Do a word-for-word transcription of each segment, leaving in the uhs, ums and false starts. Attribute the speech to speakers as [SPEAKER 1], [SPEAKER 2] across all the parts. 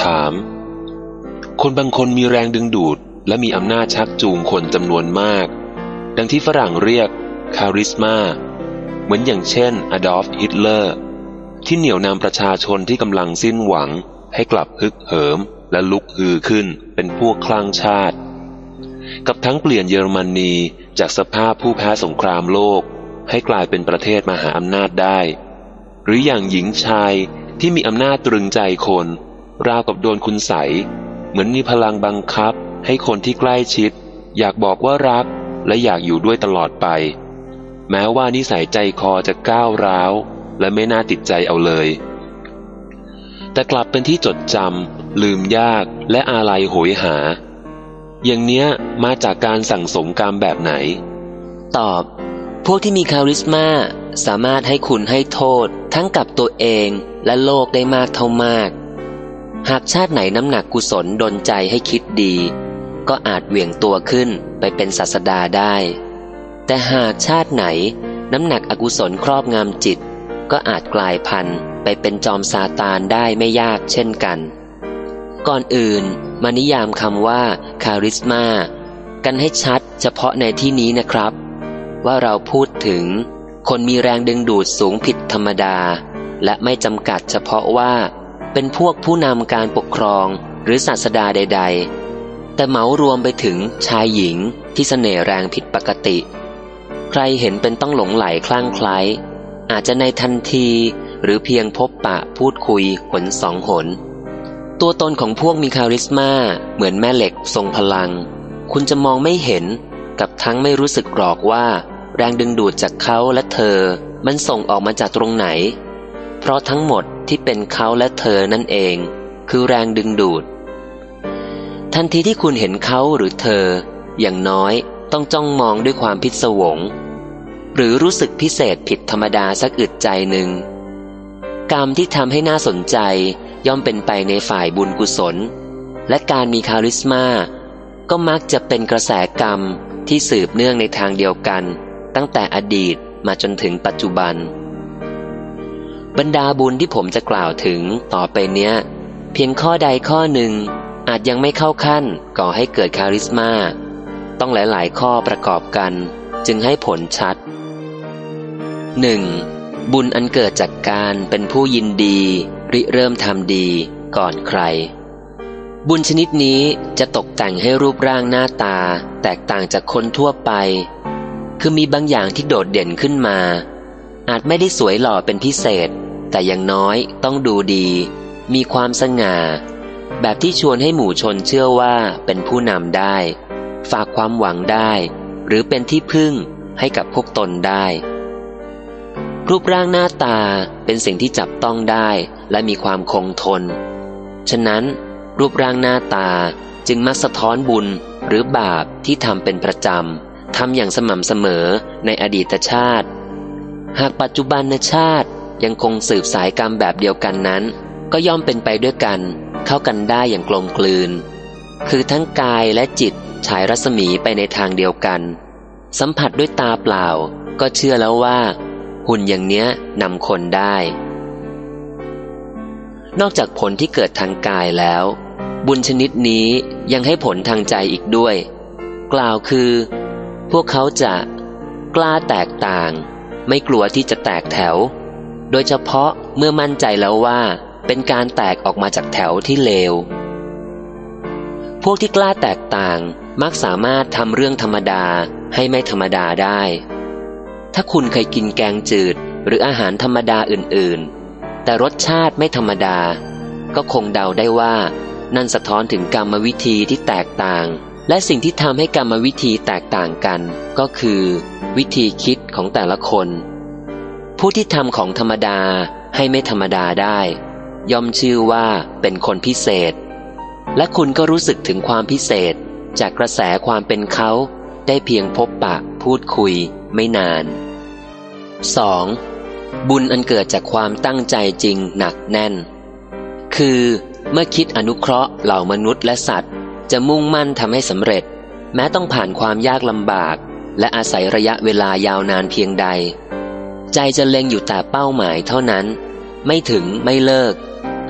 [SPEAKER 1] ถามคนบางคนมีแรงดึงดูดและมีอำนาจชักจูงคนจำนวนมากดังที่ฝรั่งเรียกคาริสมาเหมือนอย่างเช่นอดอล์ฟฮิตเลอร์ที่เหนี่ยวนำประชาชนที่กำลังสิ้นหวังให้กลับฮึกเหิมและลุกฮือขึ้นเป็นพวกคลั่งชาติกับทั้งเปลี่ยนเยอรมนีจากสภาพผู้แพ้สงครามโลกให้กลายเป็นประเทศมหาอำนาจได้หรืออย่างหญิงชายที่มีอำนาจตรึงใจคนราวกับโดนคุณใสเหมือนมีพลังบังคับให้คนที่ใกล้ชิดอยากบอกว่ารักและอยากอยู่ด้วยตลอดไปแม้ว่านิสัยใจคอจะก้าวร้าวและไม่น่าติดใจเอาเลยแต่กลับเป็นที่จดจำลืมยากและอาลัยโหยหาอย่างเนี้ยมาจากการสั่งสมกรรมแบบไหน
[SPEAKER 2] ตอบพวกที่มีคาริสมาสามารถให้คุณให้โทษทั้งกับตัวเองและโลกได้มากเท่ามากหากชาติไหนน้ำหนักกุศลดลใจให้คิดดีก็อาจเหวี่ยงตัวขึ้นไปเป็นศาสดาได้แต่หากชาติไหนน้ำหนักอกุศลครอบงำจิตก็อาจกลายพันธุ์ไปเป็นจอมซาตานได้ไม่ยากเช่นกันก่อนอื่นมานิยามคำว่าคาริสมากันให้ชัดเฉพาะในที่นี้นะครับว่าเราพูดถึงคนมีแรงดึงดูดสูงผิดธรรมดาและไม่จำกัดเฉพาะว่าเป็นพวกผู้นำการปกครองหรือศาสดาใดๆแต่เหมารวมไปถึงชายหญิงที่เสน่ห์แรงผิดปกติใครเห็นเป็นต้องหลงไหลคลั่งไคล้อาจจะในทันทีหรือเพียงพบปะพูดคุยหนสองหนตัวตนของพวกมีคาริสมาเหมือนแม่เหล็กทรงพลังคุณจะมองไม่เห็นกับทั้งไม่รู้สึกหรอกว่าแรงดึงดูดจากเขาและเธอมันส่งออกมาจากตรงไหนเพราะทั้งหมดที่เป็นเขาและเธอนั่นเองคือแรงดึงดูดทันทีที่คุณเห็นเขาหรือเธออย่างน้อยต้องจ้องมองด้วยความพิศวงหรือรู้สึกพิเศษผิดธรรมดาสักอึดใจหนึ่งกรรมที่ทำให้น่าสนใจย่อมเป็นไปในฝ่ายบุญกุศลและการมีคาริสมาก็มักจะเป็นกระแสกรรมที่สืบเนื่องในทางเดียวกันตั้งแต่อดีตมาจนถึงปัจจุบันบรรดาบุญที่ผมจะกล่าวถึงต่อไปเนี้ยเพียงข้อใดข้อหนึ่งอาจยังไม่เข้าขั้นก่อให้เกิดคาริสมาต้องหลายๆข้อประกอบกันจึงให้ผลชัด หนึ่ง. บุญอันเกิดจากการเป็นผู้ยินดีริเริ่มทำดีก่อนใครบุญชนิดนี้จะตกแต่งให้รูปร่างหน้าตาแตกต่างจากคนทั่วไปคือมีบางอย่างที่โดดเด่นขึ้นมาอาจไม่ได้สวยหล่อเป็นพิเศษแต่อย่างน้อยต้องดูดีมีความสง่าแบบที่ชวนให้หมู่ชนเชื่อว่าเป็นผู้นำได้ฝากความหวังได้หรือเป็นที่พึ่งให้กับพวกตนได้รูปร่างหน้าตาเป็นสิ่งที่จับต้องได้และมีความคงทนฉะนั้นรูปร่างหน้าตาจึงมักสะท้อนบุญหรือบาปที่ทำเป็นประจำทำอย่างสม่ำเสมอในอดีตชาติหากปัจจุบันชาติยังคงสืบสายกรรมแบบเดียวกันนั้นก็ย่อมเป็นไปด้วยกันเข้ากันได้อย่างกลมกลืนคือทั้งกายและจิตฉายรัศมีไปในทางเดียวกันสัมผัสด้วยตาเปล่าก็เชื่อแล้วว่าหุ่นอย่างเนี้ยนำคนได้นอกจากผลที่เกิดทางกายแล้วบุญชนิดนี้ยังให้ผลทางใจอีกด้วยกล่าวคือพวกเขาจะกล้าแตกต่างไม่กลัวที่จะแตกแถวโดยเฉพาะเมื่อมั่นใจแล้วว่าเป็นการแตกออกมาจากแถวที่เลวพวกที่กล้าแตกต่างมักสามารถทำเรื่องธรรมดาให้ไม่ธรรมดาได้ถ้าคุณเคยกินแกงจืดหรืออาหารธรรมดาอื่นๆแต่รสชาติไม่ธรรมดาก็คงเดาได้ว่านั่นสะท้อนถึงกรรมวิธีที่แตกต่างและสิ่งที่ทำให้กรรมวิธีแตกต่างกันก็คือวิธีคิดของแต่ละคนผู้ที่ทำของธรรมดาให้ไม่ธรรมดาได้ย่อมชื่อว่าเป็นคนพิเศษและคุณก็รู้สึกถึงความพิเศษจากกระแสความเป็นเขาได้เพียงพบปะพูดคุยไม่นาน สอง. บุญอันเกิดจากความตั้งใจจริงหนักแน่นคือเมื่อคิดอนุเคราะห์เหล่ามนุษย์และสัตว์จะมุ่งมั่นทำให้สำเร็จแม้ต้องผ่านความยากลำบากและอาศัยระยะเวลายาวนานเพียงใดใจจะเล็งอยู่แต่เป้าหมายเท่านั้นไม่ถึงไม่เลิก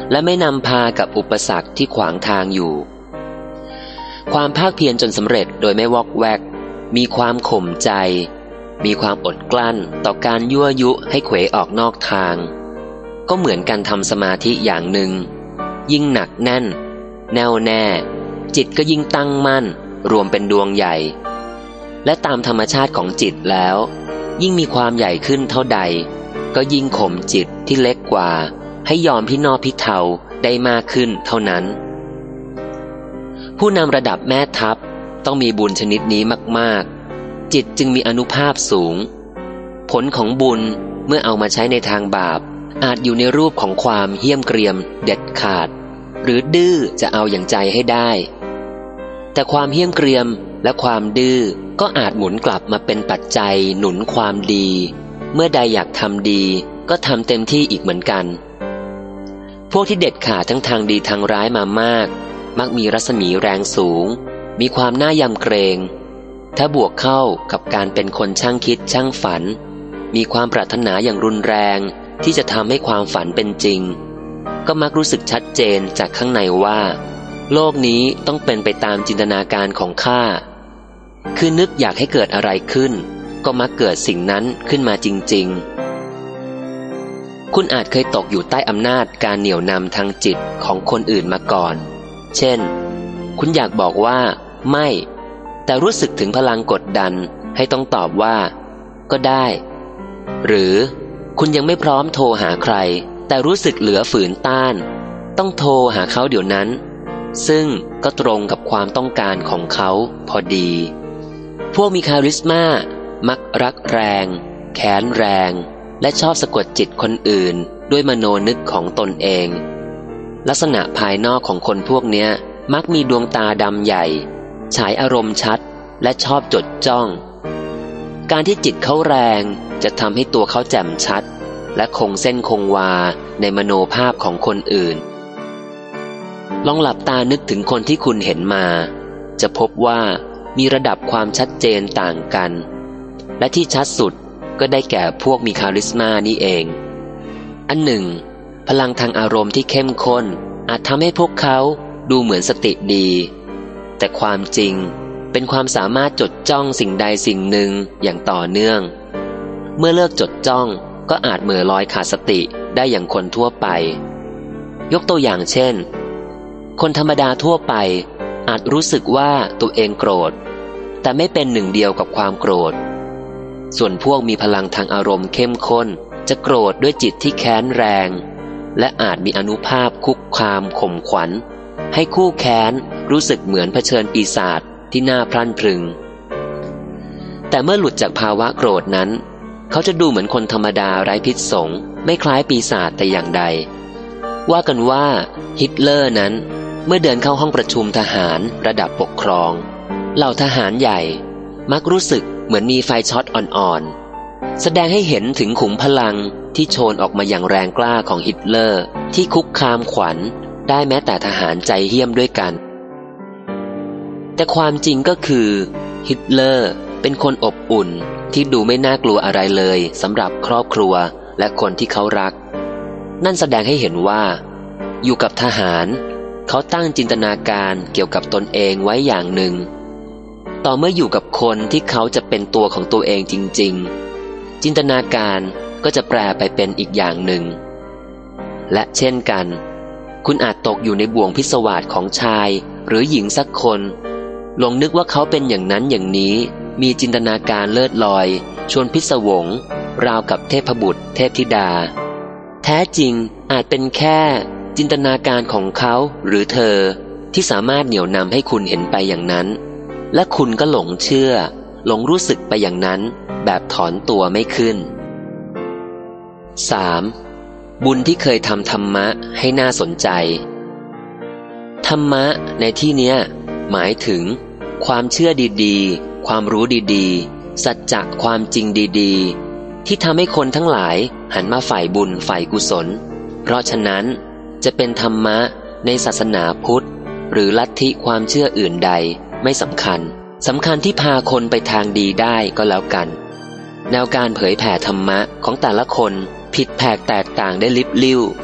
[SPEAKER 2] และไม่นำพากับอุปสรรคที่ขวางทางอยู่ความภาคเพียรจนสำเร็จโดยไม่วอกแวกมีความข่มใจมีความอดกลั้นต่อการยั่วยุให้เขวออกนอกทางก็เหมือนการทำสมาธิอย่างหนึ่งยิ่งหนักแน่นแน่วแน่จิตก็ยิ่งตั้งมั่นรวมเป็นดวงใหญ่และตามธรรมชาติของจิตแล้วยิ่งมีความใหญ่ขึ้นเท่าใดก็ยิ่งข่มจิตที่เล็กกว่าให้ยอมพินอพิเทาได้มากขึ้นเท่านั้นผู้นำระดับแม่ทัพต้องมีบุญชนิดนี้มากๆจิตจึงมีอานุภาพสูงผลของบุญเมื่อเอามาใช้ในทางบาปอาจอยู่ในรูปของความเหี้ยมเกรียมเด็ดขาดหรือดื้อจะเอาอย่างใจให้ได้แต่ความเหี้ยมเกรียมและความดื้อก็อาจหมุนกลับมาเป็นปัจจัยหนุนความดีเมื่อใดอยากทำดีก็ทำเต็มที่อีกเหมือนกันพวกที่เด็ดขาดทั้งทางดีทางร้ายมามากมักมีรัศมีแรงสูงมีความน่ายำเกรงถ้าบวกเข้ากับการเป็นคนช่างคิดช่างฝันมีความปรารถนาอย่างรุนแรงที่จะทำให้ความฝันเป็นจริงก็มักรู้สึกชัดเจนจากข้างในว่าโลกนี้ต้องเป็นไปตามจินตนาการของข้าคือนึกอยากให้เกิดอะไรขึ้นก็มักเกิดสิ่งนั้นขึ้นมาจริงๆคุณอาจเคยตกอยู่ใต้อำนาจการเหนี่ยวนำทางจิตของคนอื่นมาก่อนเช่นคุณอยากบอกว่าไม่แต่รู้สึกถึงพลังกดดันให้ต้องตอบว่าก็ได้หรือคุณยังไม่พร้อมโทรหาใครแต่รู้สึกเหลือฝืนต้านต้องโทรหาเขาเดี๋ยวนั้นซึ่งก็ตรงกับความต้องการของเขาพอดีพวกมีคาริสมามักรักแรงแค้นแรงและชอบสะกดจิตคนอื่นด้วยมโนนึกของตนเองลักษณะภายนอกของคนพวกเนี้ยมักมีดวงตาดำใหญ่ฉายอารมณ์ชัดและชอบจดจ้องการที่จิตเขาแรงจะทำให้ตัวเขาแจ่มชัดและคงเส้นคงวาในมโนภาพของคนอื่นลองหลับตานึกถึงคนที่คุณเห็นมาจะพบว่ามีระดับความชัดเจนต่างกันและที่ชัดสุดก็ได้แก่พวกมีคาริสมานี่เองอันหนึ่งพลังทางอารมณ์ที่เข้มข้นอาจทำให้พวกเขาดูเหมือนสติดีแต่ความจริงเป็นความสามารถจดจ้องสิ่งใดสิ่งหนึ่งอย่างต่อเนื่องเมื่อเลิกจดจ้องก็อาจเหม่อลอยขาดสติได้อย่างคนทั่วไปยกตัวอย่างเช่นคนธรรมดาทั่วไปอาจรู้สึกว่าตัวเองโกรธแต่ไม่เป็นหนึ่งเดียวกับความโกรธส่วนพวกมีพลังทางอารมณ์เข้มข้นจะโกรธด้วยจิตที่แค้นแรงและอาจมีอานุภาพคุกคามข่มขวัญให้คู่แค้นรู้สึกเหมือนเผชิญปีศาจที่น่าพลันพรึงแต่เมื่อหลุดจากภาวะโกรธนั้นเขาจะดูเหมือนคนธรรมดาไร้พิษสงไม่คล้ายปีศาจแต่อย่างใดว่ากันว่าฮิตเลอร์นั้นเมื่อเดินเข้าห้องประชุมทหารระดับปกครองเหล่าทหารใหญ่มักรู้สึกเหมือนมีไฟช็อตอ่อนๆแสดงให้เห็นถึงขุมพลังที่โชนออกมาอย่างแรงกล้าของฮิตเลอร์ที่คุกคามขวัญได้แม้แต่ทหารใจเหี้ยมด้วยกันแต่ความจริงก็คือฮิตเลอร์เป็นคนอบอุ่นที่ดูไม่น่ากลัวอะไรเลยสำหรับครอบครัวและคนที่เขารักนั่นแสดงให้เห็นว่าอยู่กับทหารเขาตั้งจินตนาการเกี่ยวกับตนเองไว้อย่างหนึ่งต่อเมื่ออยู่กับคนที่เขาจะเป็นตัวของตัวเองจริงๆจินตนาการก็จะแปลไปเป็นอีกอย่างหนึ่งและเช่นกันคุณอาจตกอยู่ในบ่วงพิศวาสของชายหรือหญิงสักคนหลงนึกว่าเขาเป็นอย่างนั้นอย่างนี้มีจินตนาการเลิศลอยชวนพิศวงราวกับเทพบุตรเทพธิดาแท้จริงอาจเป็นแค่จินตนาการของเขาหรือเธอที่สามารถเหนี่ยวนำให้คุณเห็นไปอย่างนั้นและคุณก็หลงเชื่อหลงรู้สึกไปอย่างนั้นแบบถอนตัวไม่ขึ้น สาม บุญที่เคยทำธรรมะให้น่าสนใจธรรมะในที่เนี้ยหมายถึงความเชื่อดีๆความรู้ดีๆสัจจะความจริงดีๆที่ทำให้คนทั้งหลายหันมาฝ่ายบุญฝ่ายกุศลเพราะฉะนั้นจะเป็นธรรมะในศาสนาพุทธหรือลัทธิความเชื่ออื่นใดไม่สำคัญสำคัญที่พาคนไปทางดีได้ก็แล้วกันแนวการเผยแผ่ธรรมะของแต่ละคนผิดแผกแตกต่างได้ลิบลิ่ว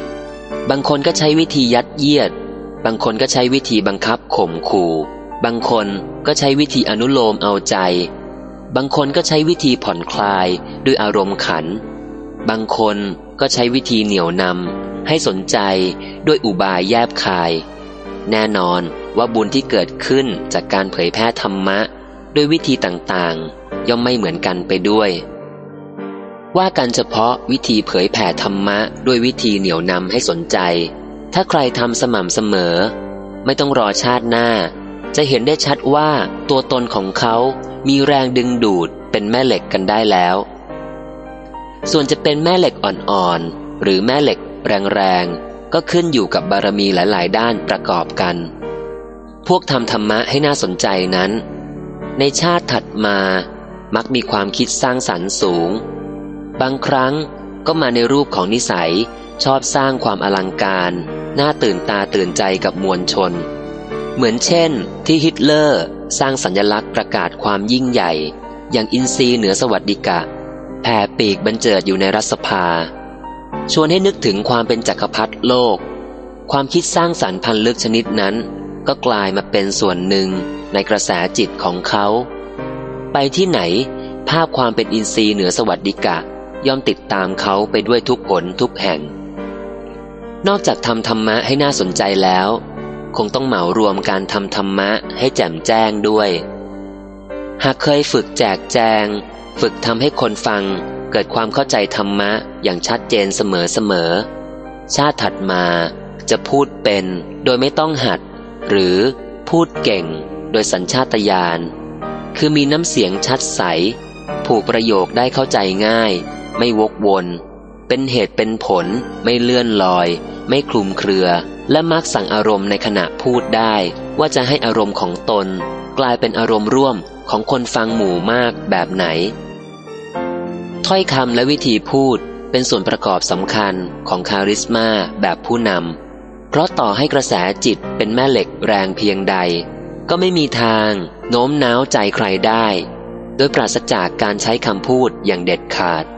[SPEAKER 2] บางคนก็ใช้วิธียัดเยียดบางคนก็ใช้วิธีบังคับข่มขู่บางคนก็ใช้วิธีอนุโลมเอาใจบางคนก็ใช้วิธีผ่อนคลายด้วยอารมณ์ขันบางคนก็ใช้วิธีเหนี่ยวนำให้สนใจด้วยอุบายแยบคายแน่นอนว่าบุญที่เกิดขึ้นจากการเผยแพร่ธรรมะด้วยวิธีต่างๆย่อมไม่เหมือนกันไปด้วยว่ากันเฉพาะวิธีเผยแผ่ธรรมะด้วยวิธีเหนี่ยวนำให้สนใจถ้าใครทำสม่ำเสมอไม่ต้องรอชาติหน้าจะเห็นได้ชัดว่าตัวตนของเขามีแรงดึงดูดเป็นแม่เหล็กกันได้แล้วส่วนจะเป็นแม่เหล็กอ่อนๆหรือแม่เหล็กแรงๆก็ขึ้นอยู่กับบารมีหลายๆด้านประกอบกันพวกทำธรรมะให้น่าสนใจนั้นในชาติถัดมามักมีความคิดสร้างสรรค์สูงบางครั้งก็มาในรูปของนิสัยชอบสร้างความอลังการน่าตื่นตาตื่นใจกับมวลชนเหมือนเช่นที่ฮิตเลอร์สร้างสัญลักษณ์ประกาศความยิ่งใหญ่อย่างอินทรีเหนือสวัสดิกะแผ่ปีกบรรเจิดอยู่ในรัฐสภาชวนให้นึกถึงความเป็นจักรพรรดิโลกความคิดสร้างสรรค์พันลึกชนิดนั้นก็กลายมาเป็นส่วนหนึ่งในกระแสจิตของเขาไปที่ไหนภาพความเป็นอินทรีย์เหนือสวัสดิกะย่อมติดตามเขาไปด้วยทุกหนทุกแห่งนอกจากทำธรรมะให้น่าสนใจแล้วคงต้องเหมารวมการทำธรรมะให้แจ่มแจ้งด้วยหากเคยฝึกแจกแจงฝึกทำให้คนฟังเกิดความเข้าใจธรรมะอย่างชัดเจนเสมอๆชาติถัดมาจะพูดเป็นโดยไม่ต้องหัดหรือพูดเก่งโดยสัญชาตญาณคือมีน้ำเสียงชัดใสผูกประโยคได้เข้าใจง่ายไม่วกวนเป็นเหตุเป็นผลไม่เลื่อนลอยไม่คลุมเครือและมักสั่งอารมณ์ในขณะพูดได้ว่าจะให้อารมณ์ของตนกลายเป็นอารมณ์ร่วมของคนฟังหมู่มากแบบไหนถ้อยคำและวิธีพูดเป็นส่วนประกอบสำคัญของคาริสมาแบบผู้นำเพราะต่อให้กระแสจิตเป็นแม่เหล็กแรงเพียงใดก็ไม่มีทางโน้มน้าวใจใครได้โดยปราศจากการใช้คำพูดอย่างเด็ดขาด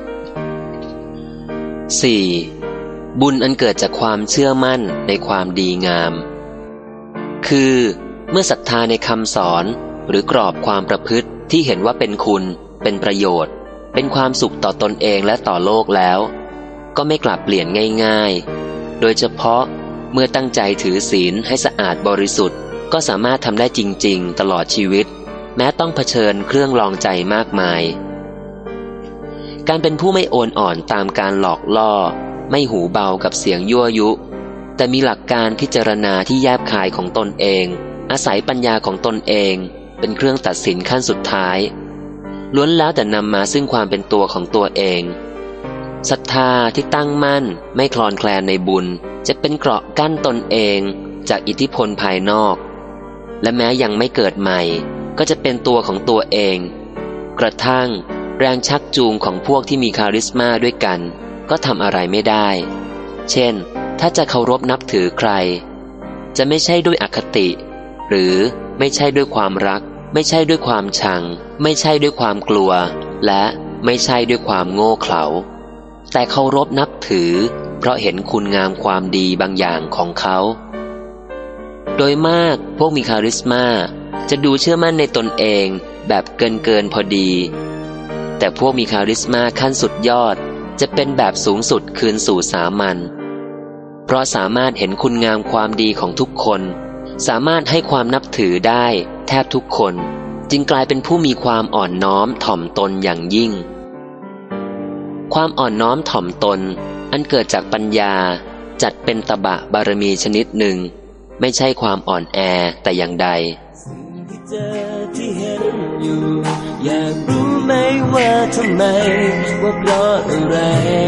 [SPEAKER 2] สี่. บุญอันเกิดจากความเชื่อมั่นในความดีงามคือเมื่อศรัทธาในคำสอนหรือกรอบความประพฤติที่เห็นว่าเป็นคุณเป็นประโยชน์เป็นความสุขต่อตนเองและต่อโลกแล้วก็ไม่กลับเปลี่ยนง่ายๆโดยเฉพาะเมื่อตั้งใจถือศีลให้สะอาดบริสุทธิ์ก็สามารถทำได้จริงๆตลอดชีวิตแม้ต้องเผชิญเครื่องลองใจมากมายการเป็นผู้ไม่โอนอ่อนตามการหลอกล่อไม่หูเบากับเสียงยั่วยุแต่มีหลักการพิจารณาที่แยบคายของตนเองอาศัยปัญญาของตนเองเป็นเครื่องตัดสินขั้นสุดท้ายล้วนแล้วแต่นำมาซึ่งความเป็นตัวของตัวเองศรัทธาที่ตั้งมั่นไม่คลอนแคลนในบุญจะเป็นเกราะกั้นตนเองจากอิทธิพลภายนอกและแม้ยังไม่เกิดใหม่ก็จะเป็นตัวของตัวเองกระทั่งแรงชักจูงของพวกที่มีคาริสมาด้วยกันก็ทำอะไรไม่ได้เช่นถ้าจะเคารพนับถือใครจะไม่ใช่ด้วยอคติหรือไม่ใช่ด้วยความรักไม่ใช่ด้วยความชังไม่ใช่ด้วยความกลัวและไม่ใช่ด้วยความโง่เขลาแต่เคารพนับถือเพราะเห็นคุณงามความดีบางอย่างของเขาโดยมากพวกมีคาริสมาจะดูเชื่อมั่นในตนเองแบบเกินเกินพอดีแต่พวกมีคาริสมาขั้นสุดยอดจะเป็นแบบสูงสุดคืนสู่สามัญเพราะสามารถเห็นคุณงามความดีของทุกคนสามารถให้ความนับถือได้แทบทุกคนจึงกลายเป็นผู้มีความอ่อนน้อมถ่อมตนอย่างยิ่งความอ่อนน้อมถ่อมตนอันเกิดจากปัญญาจัดเป็นตบะบารมีชนิดหนึ่งไม่ใช่ความอ่อนแอแต่อย่างใด
[SPEAKER 3] เจอที่เห็นอยู่อยากรู้ไหมว่าทำไมว่าเพราะอะไร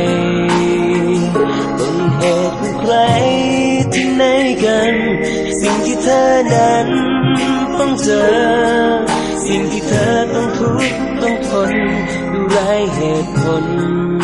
[SPEAKER 3] ต้นเหตุของใครที่ไหนกันสิ่งที่เธอนั้นต้องเจอสิ่งที่เธอต้องทุกข์ต้องทนดูไร้เหตุผล